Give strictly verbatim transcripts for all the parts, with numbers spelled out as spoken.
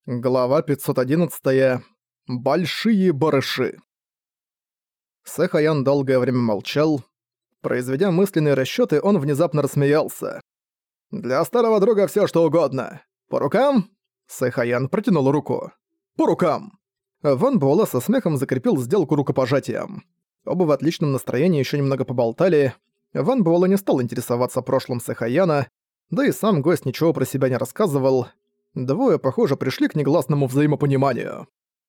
Глава пятьсот одиннадцать. Большие барыши. Сэхаян долгое время молчал. Произведя мысленные расчёты, он внезапно рассмеялся. «Для старого друга всё что угодно. По рукам?» Сэхаян протянул руку. «По рукам!» Ван Буэлэ со смехом закрепил сделку рукопожатием. Оба в отличном настроении ещё немного поболтали. Ван Буэлэ не стал интересоваться прошлым Сэхаяна, да и сам гость ничего про себя не рассказывал. Двое, похоже, пришли к негласному взаимопониманию.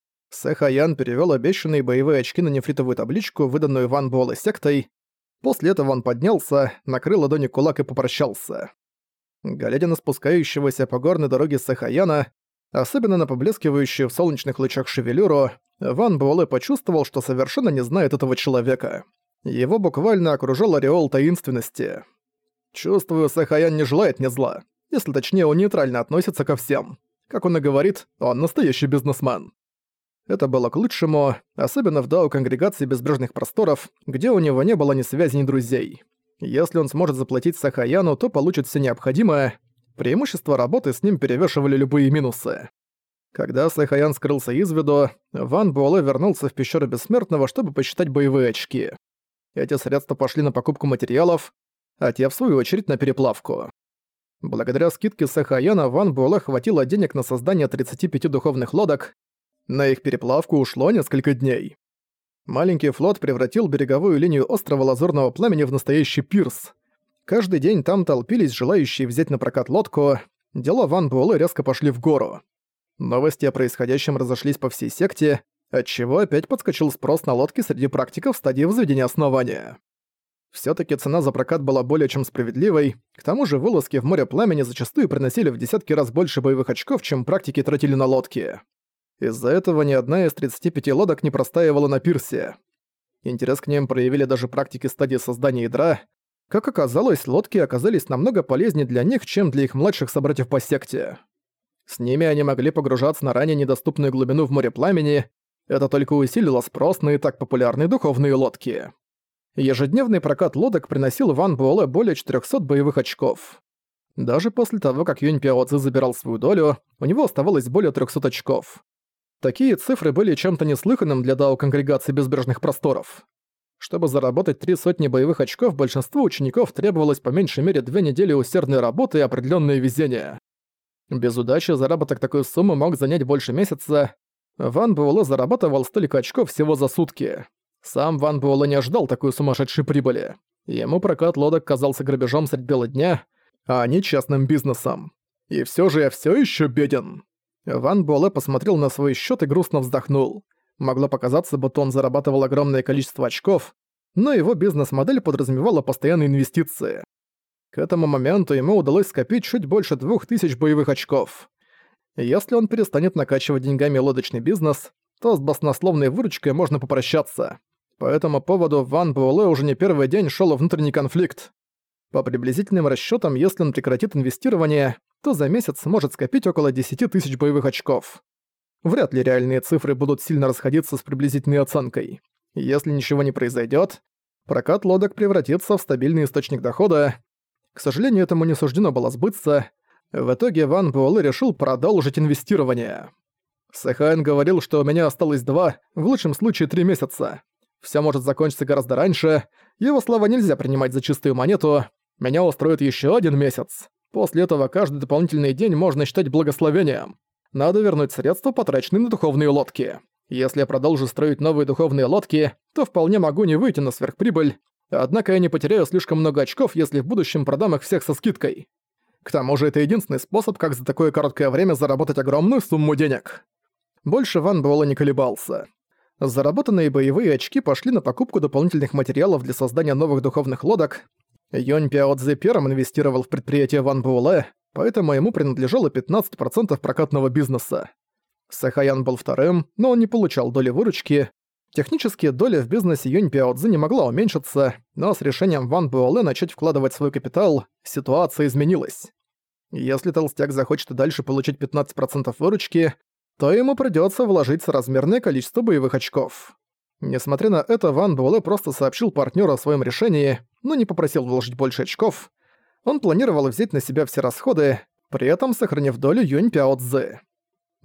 Сэхаян перевёл обещанные боевые очки на нефритовую табличку, выданную Ван Буэлэ сектой. После этого он поднялся, накрыл ладони кулак и попрощался. Глядя на спускающегося по горной дороге Сэхаяна, особенно на поблескивающую в солнечных лучах шевелюру, Ван Буэлэ почувствовал, что совершенно не знает этого человека. Его буквально окружал ореол таинственности. «Чувствую, Сэхаян не желает мне зла. Если точнее, он нейтрально относится ко всем. Как он и говорит, он настоящий бизнесмен». Это было к лучшему, особенно в дао-конгрегации Безбрежных Просторов, где у него не было ни связи, ни друзей. Если он сможет заплатить Сэхаяну, то получит все необходимое. Преимущества работы с ним перевешивали любые минусы. Когда Сэхаян скрылся из виду, Ван Буэлэ вернулся в пещеру Бессмертного, чтобы посчитать боевые очки. Эти средства пошли на покупку материалов, а те, в свою очередь, на переплавку. Благодаря скидке Сэхаяна Ван Буэлэ хватило денег на создание тридцати пяти духовных лодок. На их переплавку ушло несколько дней. Маленький флот превратил береговую линию острова Лазурного Пламени в настоящий пирс. Каждый день там толпились желающие взять на прокат лодку. Дела Ван Буэлэ резко пошли в гору. Новости о происходящем разошлись по всей секте, отчего опять подскочил спрос на лодки среди практиков в стадии возведения основания. Всё-таки цена за прокат была более чем справедливой, к тому же вылазки в море пламени зачастую приносили в десятки раз больше боевых очков, чем практики тратили на лодки. Из-за этого ни одна из тридцати пяти лодок не простаивала на пирсе. Интерес к ним проявили даже практики стадии создания ядра. Как оказалось, лодки оказались намного полезнее для них, чем для их младших собратьев по секте. С ними они могли погружаться на ранее недоступную глубину в море пламени, это только усилило спрос на и так популярные духовные лодки. Ежедневный прокат лодок приносил Ван Буэлэ более четырёхсот боевых очков. Даже после того, как Юнь Пяо Цзы забирал свою долю, у него оставалось более трёхсот очков. Такие цифры были чем-то неслыханным для дао-конгрегации Безбрежных Просторов. Чтобы заработать три сотни боевых очков, большинству учеников требовалось по меньшей мере две недели усердной работы и определённое везение. Без удачи заработок такой суммы мог занять больше месяца. Ван Буэлэ зарабатывал столько очков всего за сутки. Сам Ван Буэлэ не ожидал такой сумасшедшей прибыли. Ему прокат лодок казался грабежом средь бела дня, а не частным бизнесом. И всё же я всё ещё беден. Ван Буэлэ посмотрел на свой счёт и грустно вздохнул. Могло показаться, будто он зарабатывал огромное количество очков, но его бизнес-модель подразумевала постоянные инвестиции. К этому моменту ему удалось скопить чуть больше двух тысяч боевых очков. Если он перестанет накачивать деньгами лодочный бизнес, то с баснословной выручкой можно попрощаться. По этому поводу Ван Буэлэ уже не первый день шёл внутренний конфликт. По приблизительным расчётам, если он прекратит инвестирование, то за месяц сможет скопить около десяти тысяч боевых очков. Вряд ли реальные цифры будут сильно расходиться с приблизительной оценкой. Если ничего не произойдёт, прокат лодок превратится в стабильный источник дохода. К сожалению, этому не суждено было сбыться. В итоге Ван Буэлэ решил продолжить инвестирование. Сэхаян говорил, что у меня осталось два, в лучшем случае три месяца. Всё может закончиться гораздо раньше. Его слова нельзя принимать за чистую монету. Меня устроит ещё один месяц. После этого каждый дополнительный день можно считать благословением. Надо вернуть средства, потраченные на духовные лодки. Если я продолжу строить новые духовные лодки, то вполне могу не выйти на сверхприбыль. Однако я не потеряю слишком много очков, если в будущем продам их всех со скидкой. К тому же это единственный способ, как за такое короткое время заработать огромную сумму денег. Больше Ван Буэлэ не колебался. Заработанные боевые очки пошли на покупку дополнительных материалов для создания новых духовных лодок. Юнь Пяо Цзы первым инвестировал в предприятие Ван Буэлэ, поэтому ему принадлежало пятнадцать процентов прокатного бизнеса. Сэхаян был вторым, но он не получал доли выручки. Технически доля в бизнесе Юнь Пяо Цзы не могла уменьшиться, но с решением Ван Буэлэ начать вкладывать свой капитал, ситуация изменилась. Если толстяк захочет и дальше получить пятнадцать процентов выручки, то ему придётся вложить соразмерное количество боевых очков. Несмотря на это, Ван Буэлэ просто сообщил партнёру о своем решении, но не попросил вложить больше очков. Он планировал взять на себя все расходы, при этом сохранив долю Юнь Пяо Цзы.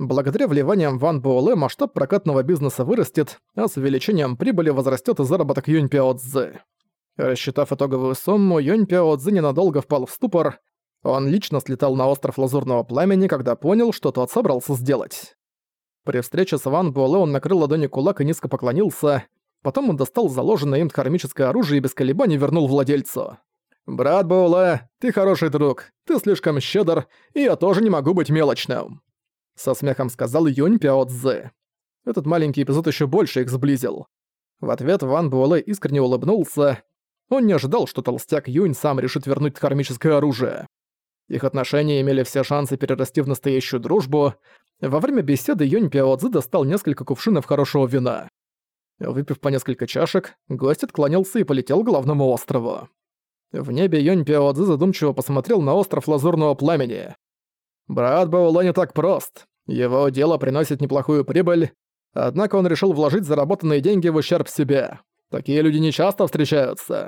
Благодаря вливаниям Ван Буэлэ масштаб прокатного бизнеса вырастет, а с увеличением прибыли возрастет и заработок Юнь Пяо Цзы. Рассчитав итоговую сумму, Юнь Пяо Цзы ненадолго впал в ступор. Он лично слетал на остров Лазурного Пламени, когда понял, что тот собрался сделать. При встрече с Ван Буэлэ он накрыл ладони кулак и низко поклонился. Потом он достал заложенное им кармическое оружие и без колебаний вернул владельцу. «Брат Буэлэ, ты хороший друг, ты слишком щедр, и я тоже не могу быть мелочным», — со смехом сказал Юнь Пяо Цзы. Этот маленький эпизод еще больше их сблизил. В ответ Ван Буэлэ искренне улыбнулся. Он не ожидал, что толстяк Юнь сам решит вернуть кармическое оружие. Их отношения имели все шансы перерасти в настоящую дружбу. Во время беседы Юнь Пяо Цзы достал несколько кувшинов хорошего вина. Выпив по несколько чашек, гость отклонился и полетел к главному острову. В небе Юнь Пяо Цзы задумчиво посмотрел на остров Лазурного Пламени. Брат Буэлэ не так прост. Его дело приносит неплохую прибыль, однако он решил вложить заработанные деньги в ущерб себе. Такие люди не часто встречаются.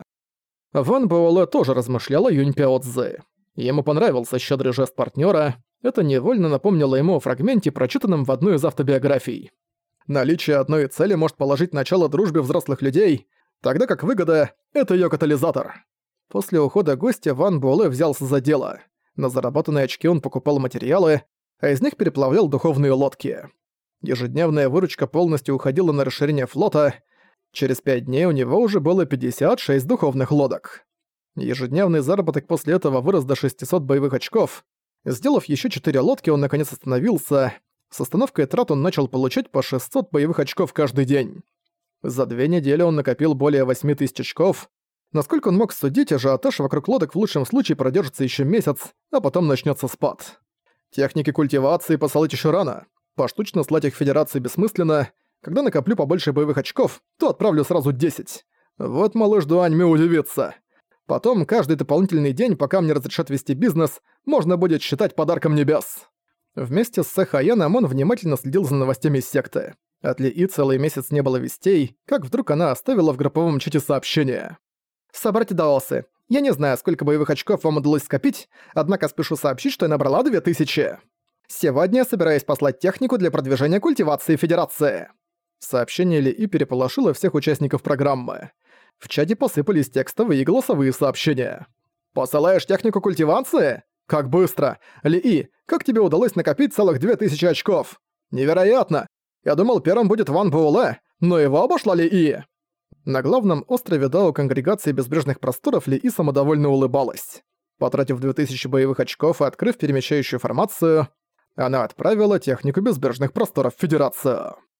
Ван Буэлэ тоже размышлял о Юнь Пяо Цзы. Ему понравился щедрый жест партнера. Это невольно напомнило ему о фрагменте, прочитанном в одной из автобиографий. Наличие одной цели может положить начало дружбе взрослых людей, тогда как выгода — это её катализатор. После ухода гостя Ван Буэлэ взялся за дело. На заработанные очки он покупал материалы, а из них переплавлял духовные лодки. Ежедневная выручка полностью уходила на расширение флота. Через пять дней у него уже было пятьдесят шесть духовных лодок. Ежедневный заработок после этого вырос до шестисот боевых очков. Сделав еще четыре лодки, он наконец остановился. С остановкой трат он начал получать по шестьсот боевых очков каждый день. За две недели он накопил более восемь тысяч очков. Насколько он мог судить, ажиотаж вокруг лодок в лучшем случае продержится еще месяц, а потом начнется спад. Техники культивации посылать еще рано. Поштучно слать их в Федерации бессмысленно. Когда накоплю побольше боевых очков, то отправлю сразу десять. Вот малыш Дуаньмю удивится. Потом каждый дополнительный день, пока мне разрешат вести бизнес, можно будет считать подарком небес. Вместе с Сэхаяном он внимательно следил за новостями секты. От Ли И целый месяц не было вестей, как вдруг она оставила в групповом чате сообщение. «Собратья Даосы, я не знаю, сколько боевых очков вам удалось скопить, однако спешу сообщить, что я набрала две тысячи. Сегодня я собираюсь послать технику для продвижения культивации Федерации». Сообщение Ли И переполошило всех участников программы. В чате посыпались текстовые и голосовые сообщения. «Посылаешь технику культивации? Как быстро! Ли И, как тебе удалось накопить целых две тысячи очков? Невероятно! Я думал, первым будет Ван Буэлэ, но его обошла Ли И!» На главном острове Дао Конгрегации Безбрежных Просторов Ли И самодовольно улыбалась. Потратив две тысячи боевых очков и открыв перемещающую формацию, она отправила технику Безбрежных Просторов в Федерацию.